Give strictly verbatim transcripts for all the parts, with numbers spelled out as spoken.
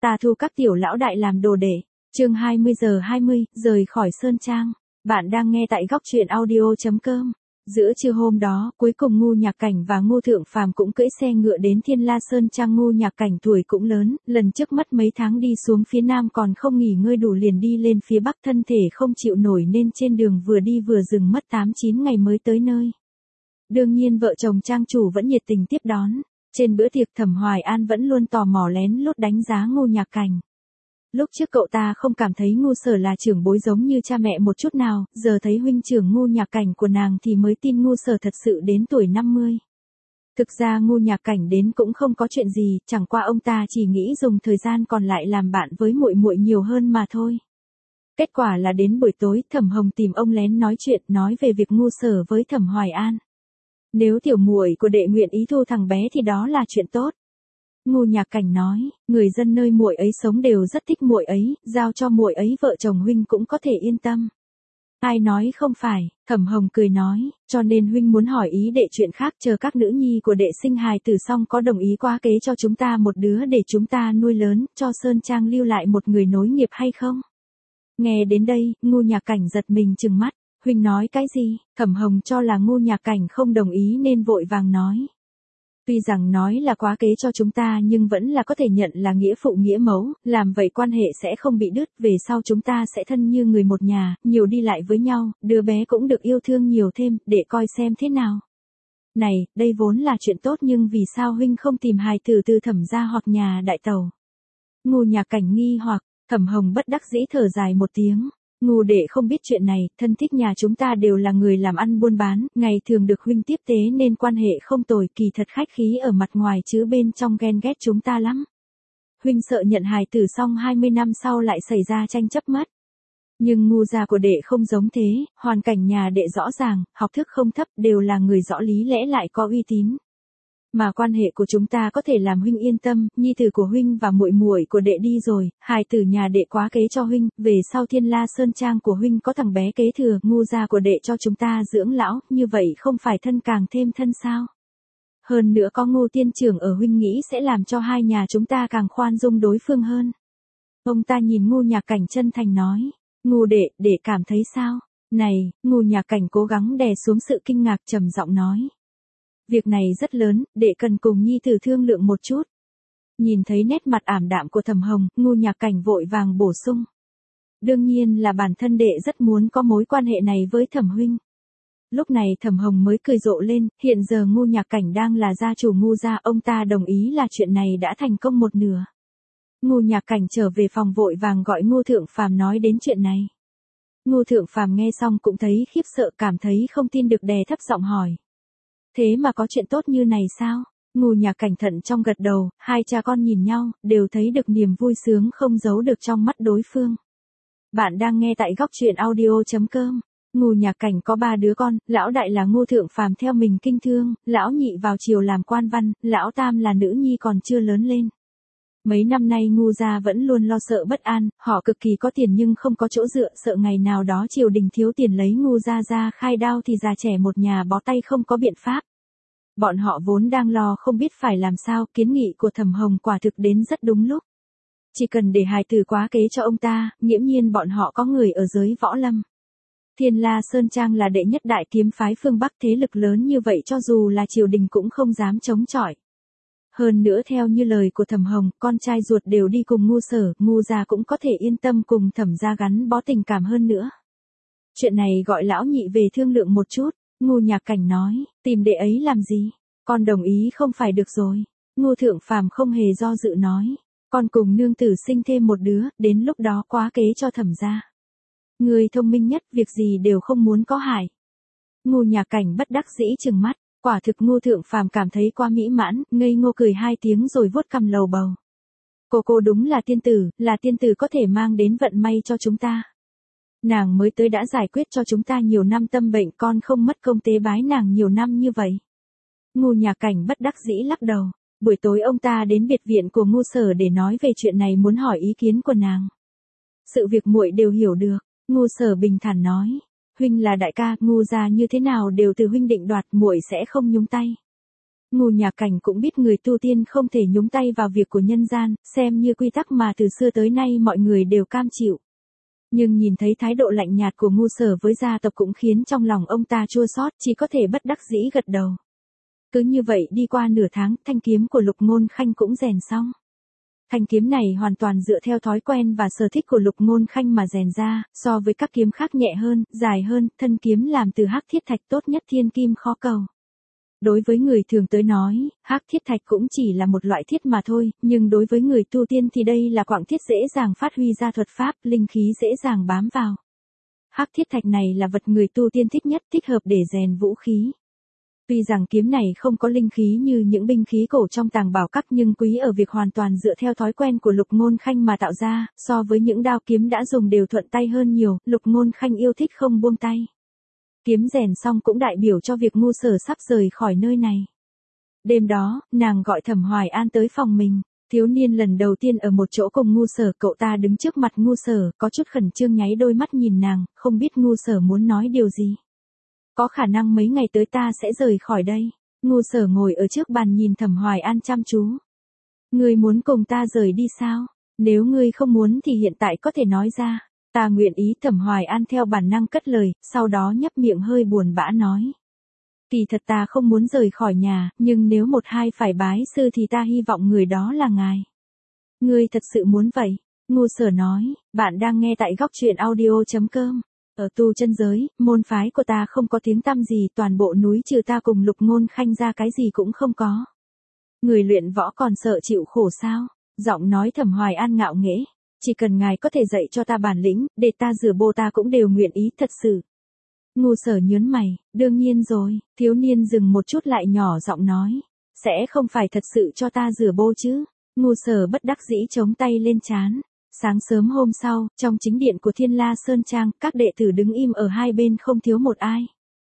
Ta thu các tiểu lão đại làm đồ đệ. Chương hai mươi giờ hai mươi, rời khỏi Sơn Trang. Bạn đang nghe tại góc truyện audio chấm com. Giữa trưa hôm đó, cuối cùng Ngô Nhạc Cảnh và Ngô Thượng Phàm cũng cưỡi xe ngựa đến Thiên La Sơn Trang. Ngô Nhạc Cảnh tuổi cũng lớn, lần trước mất mấy tháng đi xuống phía nam còn không nghỉ ngơi đủ liền đi lên phía bắc, thân thể không chịu nổi nên trên đường vừa đi vừa dừng mất tám chín ngày mới tới nơi. Đương nhiên vợ chồng trang chủ vẫn nhiệt tình tiếp đón. Trên bữa tiệc Thẩm Hoài An vẫn luôn tò mò lén lút đánh giá Ngô Nhạc Cảnh. Lúc trước cậu ta không cảm thấy Ngô Sở là trưởng bối giống như cha mẹ một chút nào, giờ thấy huynh trưởng Ngô Nhạc Cảnh của nàng thì mới tin Ngô Sở thật sự đến tuổi năm mươi. Thực ra Ngô Nhạc Cảnh đến cũng không có chuyện gì, chẳng qua ông ta chỉ nghĩ dùng thời gian còn lại làm bạn với muội muội nhiều hơn mà thôi. Kết quả là đến buổi tối, Thẩm Hồng tìm ông lén nói chuyện, nói về việc Ngô Sở với Thẩm Hoài An. Nếu tiểu muội của đệ nguyện ý thu thằng bé thì đó là chuyện tốt. Ngô Nhạc Cảnh nói, người dân nơi muội ấy sống đều rất thích muội ấy, giao cho muội ấy vợ chồng huynh cũng có thể yên tâm. Ai nói không phải, Thẩm Hồng cười nói, cho nên huynh muốn hỏi ý đệ chuyện khác, chờ các nữ nhi của đệ sinh hài tử xong có đồng ý qua kế cho chúng ta một đứa để chúng ta nuôi lớn, cho Sơn Trang lưu lại một người nối nghiệp hay không? Nghe đến đây, Ngô Nhạc Cảnh giật mình trừng mắt. Huynh nói cái gì? Thẩm Hồng cho là Ngô Nhạc Cảnh không đồng ý nên vội vàng nói. Tuy rằng nói là quá kế cho chúng ta nhưng vẫn là có thể nhận là nghĩa phụ nghĩa mẫu, làm vậy quan hệ sẽ không bị đứt, về sau chúng ta sẽ thân như người một nhà, nhiều đi lại với nhau, đứa bé cũng được yêu thương nhiều thêm, để coi xem thế nào. Này, đây vốn là chuyện tốt nhưng vì sao huynh không tìm hài tử từ Thẩm gia hoặc nhà đại tàu? Ngô Nhạc Cảnh nghi hoặc, Thẩm Hồng bất đắc dĩ thở dài một tiếng. Ngô đệ không biết chuyện này, thân thích nhà chúng ta đều là người làm ăn buôn bán, ngày thường được huynh tiếp tế nên quan hệ không tồi, kỳ thật khách khí ở mặt ngoài chứ bên trong ghen ghét chúng ta lắm. Huynh sợ nhận hài tử xong hai mươi năm sau lại xảy ra tranh chấp mất. Nhưng Ngô gia của đệ không giống thế, hoàn cảnh nhà đệ rõ ràng, học thức không thấp, đều là người rõ lý lẽ lại có uy tín. Mà quan hệ của chúng ta có thể làm huynh yên tâm, nhi tử của huynh và muội muội của đệ đi rồi, hài tử nhà đệ quá kế cho huynh, về sau Thiên La Sơn Trang của huynh có thằng bé kế thừa, Ngô gia của đệ cho chúng ta dưỡng lão, như vậy không phải thân càng thêm thân sao? Hơn nữa có Ngô tiên trưởng ở, huynh nghĩ sẽ làm cho hai nhà chúng ta càng khoan dung đối phương hơn. Ông ta nhìn Ngô Nhạc Cảnh chân thành nói, Ngô đệ, đệ cảm thấy sao? Này, Ngô Nhạc Cảnh cố gắng đè xuống sự kinh ngạc, trầm giọng nói. Việc này rất lớn, đệ cần cùng nhi tử thương lượng một chút. Nhìn thấy nét mặt ảm đạm của Thẩm Hồng, Ngô Nhạc Cảnh vội vàng bổ sung. Đương nhiên là bản thân đệ rất muốn có mối quan hệ này với Thẩm huynh. Lúc này Thẩm Hồng mới cười rộ lên, hiện giờ Ngô Nhạc Cảnh đang là gia chủ Ngô gia, ông ta đồng ý là chuyện này đã thành công một nửa. Ngô Nhạc Cảnh trở về phòng vội vàng gọi Ngô Thượng Phàm nói đến chuyện này. Ngô Thượng Phàm nghe xong cũng thấy khiếp sợ, cảm thấy không tin được, đè thấp giọng hỏi. Thế mà có chuyện tốt như này sao? Ngô Nhạc Cảnh thận trong gật đầu, hai cha con nhìn nhau, đều thấy được niềm vui sướng không giấu được trong mắt đối phương. Bạn đang nghe tại góc truyện audio chấm com. Ngô Nhạc Cảnh có ba đứa con, lão đại là Ngô Thượng Phàm theo mình kinh thương, lão nhị vào triều làm quan văn, lão tam là nữ nhi còn chưa lớn lên. Mấy năm nay Ngô gia vẫn luôn lo sợ bất an, họ cực kỳ có tiền nhưng không có chỗ dựa, sợ ngày nào đó triều đình thiếu tiền lấy Ngô gia ra khai đao thì già trẻ một nhà bó tay không có biện pháp. Bọn họ vốn đang lo không biết phải làm sao, kiến nghị của Thẩm Hồng quả thực đến rất đúng lúc. Chỉ cần để hài tử quá kế cho ông ta, nghiễm nhiên bọn họ có người ở giới võ lâm. Thiên La Sơn Trang là đệ nhất đại kiếm phái phương Bắc, thế lực lớn như vậy cho dù là triều đình cũng không dám chống chọi. Hơn nữa theo như lời của Thẩm Hồng, con trai ruột đều đi cùng Ngô Sở, Ngô gia cũng có thể yên tâm cùng Thẩm gia gắn bó tình cảm hơn nữa. Chuyện này gọi lão nhị về thương lượng một chút. Ngô Nhạc Cảnh nói, tìm đệ ấy làm gì? Con đồng ý không phải được rồi. Ngô Thượng Phàm không hề do dự nói, con cùng nương tử sinh thêm một đứa, đến lúc đó quá kế cho Thẩm gia. Người thông minh nhất, việc gì đều không muốn có hại. Ngô Nhạc Cảnh bất đắc dĩ trừng mắt, quả thực Ngô Thượng Phàm cảm thấy quá mỹ mãn, ngây ngô cười hai tiếng rồi vuốt cằm lầu bầu. Cô cô đúng là tiên tử, là tiên tử có thể mang đến vận may cho chúng ta. Nàng mới tới đã giải quyết cho chúng ta nhiều năm tâm bệnh, con không mất công tế bái nàng nhiều năm như vậy. Ngô Nhạc Cảnh bất đắc dĩ lắc đầu. Buổi tối ông ta đến biệt viện của Ngô Sở để nói về chuyện này, muốn hỏi ý kiến của nàng. Sự việc muội đều hiểu được. Ngô Sở bình thản nói, huynh là đại ca, Ngô gia như thế nào đều từ huynh định đoạt, muội sẽ không nhúng tay. Ngu Nhạc Cảnh cũng biết người tu tiên không thể nhúng tay vào việc của nhân gian, xem như quy tắc mà từ xưa tới nay mọi người đều cam chịu. Nhưng nhìn thấy thái độ lạnh nhạt của Ngu Sở với gia tộc cũng khiến trong lòng ông ta chua xót, chỉ có thể bất đắc dĩ gật đầu. Cứ như vậy đi qua nửa tháng, thanh kiếm của Lục Ngôn Khanh cũng rèn xong. Thanh kiếm này hoàn toàn dựa theo thói quen và sở thích của Lục Ngôn Khanh mà rèn ra, so với các kiếm khác nhẹ hơn, dài hơn, thân kiếm làm từ hắc thiết thạch tốt nhất thiên kim khó cầu. Đối với người thường tới nói, hắc thiết thạch cũng chỉ là một loại thiết mà thôi, nhưng đối với người tu tiên thì đây là quặng thiết dễ dàng phát huy ra thuật pháp, linh khí dễ dàng bám vào. Hắc thiết thạch này là vật người tu tiên thích nhất, thích hợp để rèn vũ khí. Tuy rằng kiếm này không có linh khí như những binh khí cổ trong tàng bảo các nhưng quý ở việc hoàn toàn dựa theo thói quen của Lục Ngôn Khanh mà tạo ra, so với những đao kiếm đã dùng đều thuận tay hơn nhiều, Lục Ngôn Khanh yêu thích không buông tay. Kiếm rèn xong cũng đại biểu cho việc Ngu Sở sắp rời khỏi nơi này. Đêm đó, nàng gọi Thẩm Hoài An tới phòng mình. Thiếu niên lần đầu tiên ở một chỗ cùng Ngu Sở, cậu ta đứng trước mặt Ngu Sở, có chút khẩn trương nháy đôi mắt nhìn nàng, không biết Ngu Sở muốn nói điều gì. Có khả năng mấy ngày tới ta sẽ rời khỏi đây. Ngu Sở ngồi ở trước bàn nhìn Thẩm Hoài An chăm chú. Ngươi muốn cùng ta rời đi sao? Nếu ngươi không muốn thì hiện tại có thể nói ra. Ta nguyện ý. Thẩm Hoài An theo bản năng cất lời, sau đó nhấp miệng hơi buồn bã nói. Kỳ thật ta không muốn rời khỏi nhà, nhưng nếu một hai phải bái sư thì ta hy vọng người đó là ngài. Ngươi thật sự muốn vậy? Ngu Sở nói, bạn đang nghe tại góc truyện audio chấm com. Ở tu chân giới, môn phái của ta không có tiếng tăm gì, toàn bộ núi trừ ta cùng Lục Ngôn Khanh ra cái gì cũng không có. Người luyện võ còn sợ chịu khổ sao? Giọng nói Thẩm Hoài An ngạo nghễ. Chỉ cần ngài có thể dạy cho ta bản lĩnh, để ta rửa bô ta cũng đều nguyện ý, thật sự. Ngu Sở nhớn mày, đương nhiên rồi. Thiếu niên dừng một chút lại nhỏ giọng nói. Sẽ không phải thật sự cho ta rửa bô chứ? Ngu Sở bất đắc dĩ chống tay lên trán. Sáng sớm hôm sau, trong chính điện của Thiên La Sơn Trang, các đệ tử đứng im ở hai bên không thiếu một ai.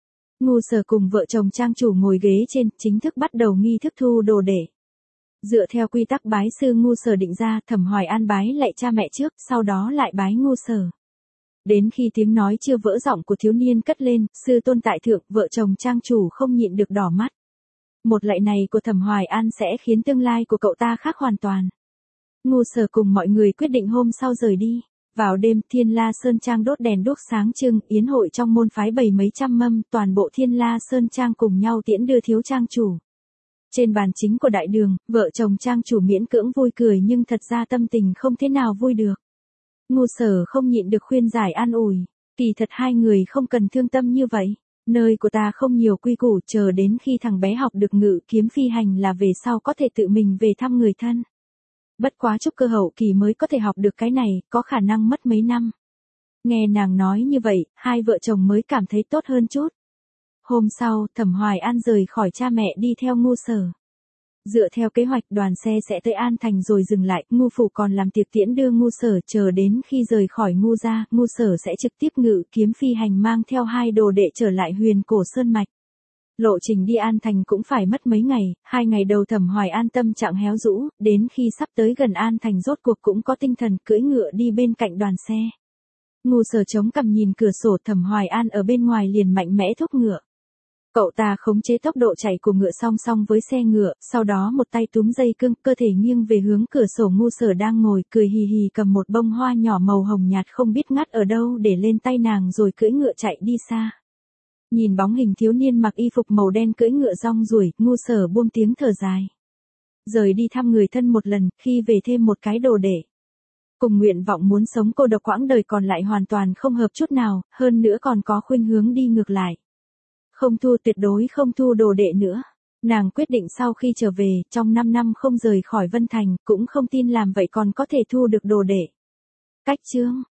Ngu Sở cùng vợ chồng trang chủ ngồi ghế trên, chính thức bắt đầu nghi thức thu đồ để. Dựa theo quy tắc bái sư Ngu Sở định ra, Thẩm Hoài An bái lạy cha mẹ trước, sau đó lại bái Ngu Sở. Đến khi tiếng nói chưa vỡ giọng của thiếu niên cất lên, sư tôn tại thượng, vợ chồng trang chủ không nhịn được đỏ mắt. Một lạy này của Thẩm Hoài An sẽ khiến tương lai của cậu ta khác hoàn toàn. Ngu Sở cùng mọi người quyết định hôm sau rời đi. Vào đêm, Thiên La Sơn Trang đốt đèn đuốc sáng trưng, yến hội trong môn phái bày mấy trăm mâm, toàn bộ Thiên La Sơn Trang cùng nhau tiễn đưa thiếu trang chủ. Trên bàn chính của đại đường, vợ chồng trang chủ miễn cưỡng vui cười nhưng thật ra tâm tình không thế nào vui được. Ngu Sở không nhịn được khuyên giải an ủi. Kỳ thật hai người không cần thương tâm như vậy. Nơi của ta không nhiều quy củ, chờ đến khi thằng bé học được ngự kiếm phi hành là về sau có thể tự mình về thăm người thân. Bất quá trúc cơ hậu kỳ mới có thể học được cái này, có khả năng mất mấy năm. Nghe nàng nói như vậy, hai vợ chồng mới cảm thấy tốt hơn chút. Hôm sau, Thẩm Hoài An rời khỏi cha mẹ đi theo Ngu Sở. Dựa theo kế hoạch đoàn xe sẽ tới An Thành rồi dừng lại, Ngu Phủ còn làm tiệc tiễn đưa Ngu Sở, chờ đến khi rời khỏi Ngu gia, Ngu Sở sẽ trực tiếp ngự kiếm phi hành mang theo hai đồ đệ trở lại Huyền Cổ Sơn Mạch. Lộ trình đi An Thành cũng phải mất mấy ngày, hai ngày đầu Thẩm Hoài An tâm trạng héo rũ, đến khi sắp tới gần An Thành rốt cuộc cũng có tinh thần cưỡi ngựa đi bên cạnh đoàn xe. Ngu Sở chống cằm nhìn cửa sổ, Thẩm Hoài An ở bên ngoài liền mạnh mẽ thúc ngựa. Cậu ta khống chế tốc độ chạy của ngựa song song với xe ngựa, sau đó một tay túm dây cương, cơ thể nghiêng về hướng cửa sổ. Ngu Sở đang ngồi cười hì hì cầm một bông hoa nhỏ màu hồng nhạt không biết ngắt ở đâu để lên tay nàng rồi cưỡi ngựa chạy đi xa. Nhìn bóng hình thiếu niên mặc y phục màu đen cưỡi ngựa rong ruổi, Ngu Sở buông tiếng thở dài. Rời đi thăm người thân một lần, khi về thêm một cái đồ để. Cùng nguyện vọng muốn sống cô độc quãng đời còn lại hoàn toàn không hợp chút nào, hơn nữa còn có khuynh hướng đi ngược lại. Không thu, tuyệt đối không thu đồ đệ nữa. Nàng quyết định sau khi trở về, trong năm năm không rời khỏi Vân Thành, cũng không tin làm vậy còn có thể thu được đồ đệ. Cách chương